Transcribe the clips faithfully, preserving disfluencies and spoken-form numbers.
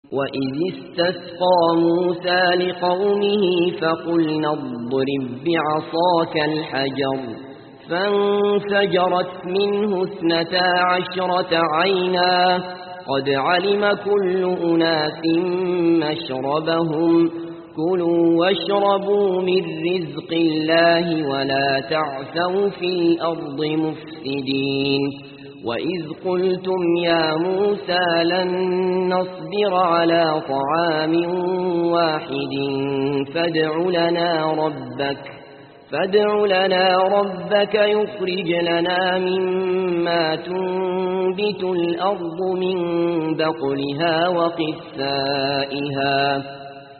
وإذ استسقى موسى لقومه فقلنا اضرب بعصاك الحجر فانفجرت منه اثنتا عشرة عينا قد علم كل أناس مشربهم كلوا واشربوا من رزق الله ولا تعثوا في الأرض مفسدين وإذ قلتم يا موسى لن نصبر على طعام واحد فادع لنا ربك فادع لنا ربك يخرج لنا مما تنبت الأرض من بقلها وقثائها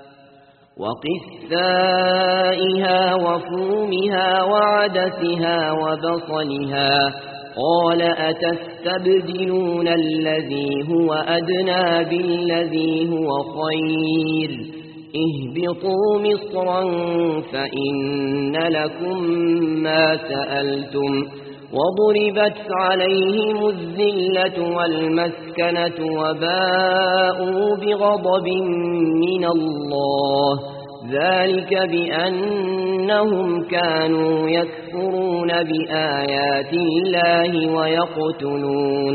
وقثائها وفومها وعدسها وبصلها قال أتستبدلون الذي هو أدنى بالذي هو خير اهبطوا مصرا فإن لكم ما سألتم وضربت عليهم الذلة والمسكنة وباءوا بغضب من الله ذلك بأنهم كانوا يكفرون بآيات الله ويقتلون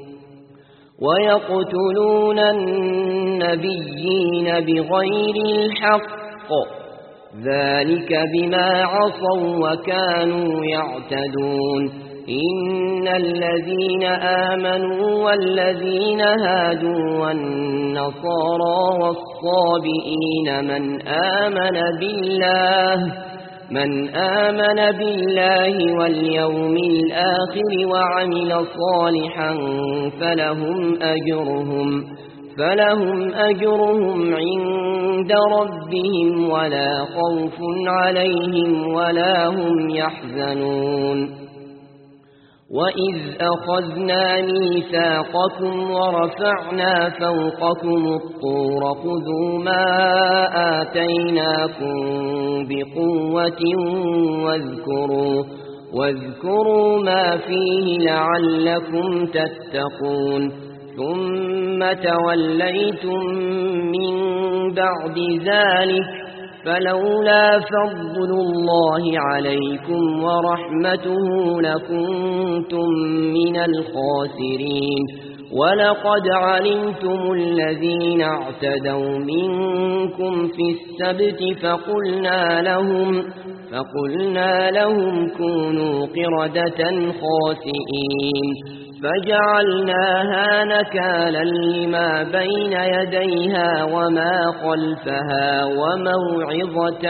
ويقتلون النبيين بغير الحق ذلك بما عصوا وكانوا يعتدون إن الذين آمنوا والذين هادوا والنصارى والصابئين من آمن بالله من آمن بالله واليوم الآخر وعمل صالحا فلهم أجرهم فلهم أجرهم عند ربهم ولا خوف عليهم ولا هم يحزنون وإذ أخذنا ميثاقكم ورفعنا فوقكم الطور خذوا ما آتيناكم بقوة واذكروا واذكروا ما فيه لعلكم تتقون ثم توليتم من بعد ذلك فلولا فضل الله عليكم ورحمته لكنتم من الخاسرين ولقد علمتم الذين اعتدوا منكم في السبت فقلنا لهم فقلنا لهم كونوا قردة خاسئين فجعلناها نكالا لما بين يديها وما خلفها وموعظة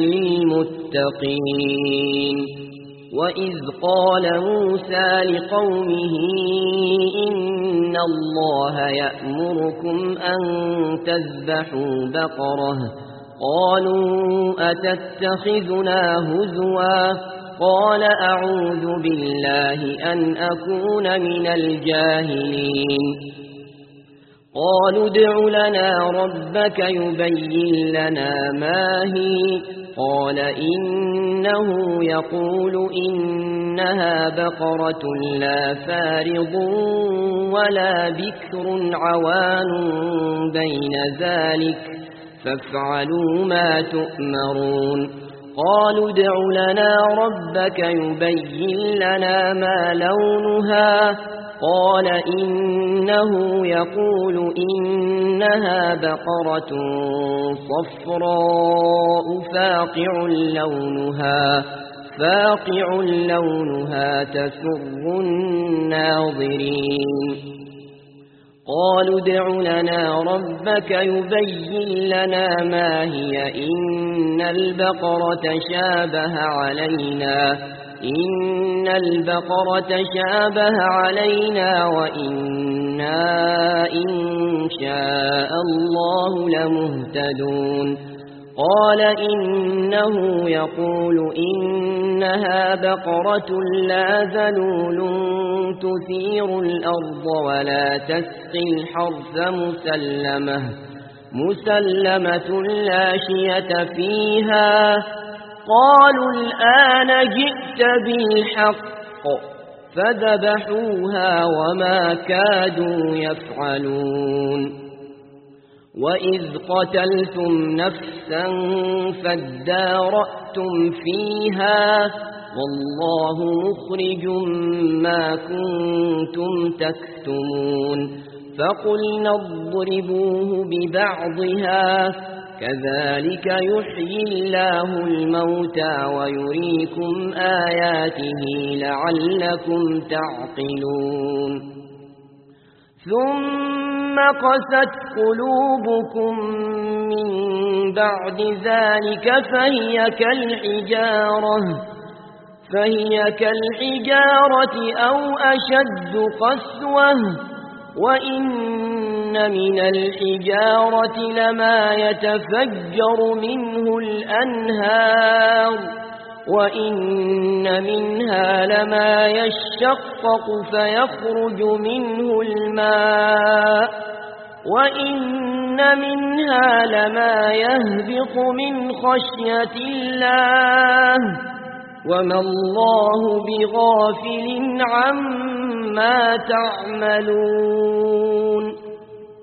للمتقين وإذ قال موسى لقومه إن الله يأمركم أن تذبحوا بقرة قالوا أتتخذنا هزوا قال أعوذ بالله أن أكون من الجاهلين قالوا ادع لنا ربك يبين لنا ما هي قال إنه يقول إنها بقرة لا فارض ولا بكر عوان بين ذلك فافعلوا ما تؤمرون قالوا ادع لنا ربك يبين لنا ما لونها قال إنه يقول إنها بقرة صفراء فاقع لونها فاقع لونها تسر الناظرين قالوا ادع لنا ربك يبين لنا ما هي إن البقرة شابه علينا إن البقرة شابه علينا وإنا إن شاء الله لمهتدون قال إنه يقول إنها بقرة لا ذلول تثير الأرض ولا تسقي الحرث مسلمة مسلمة لا شية فيها قالوا الآن جئت بالحق فذبحوها وما كادوا يفعلون وإذ قتلتم نفسا فادارأتم فيها والله مخرج ما كنتم تكتمون فقلنا اضربوه ببعضها كذلك يحيي الله الموتى ويريكم آياته لعلكم تعقلون ثم قست قلوبكم من بعد ذلك فهي كالحجارة فهي كالحجارة أو أشد قسوة وإن من الحجارة لما يتفجر منه الأنهار وإن منها لما يشقق فيخرج منه الماء وإن منها لما يهبط من خشية الله وما الله بغافل عما تعملون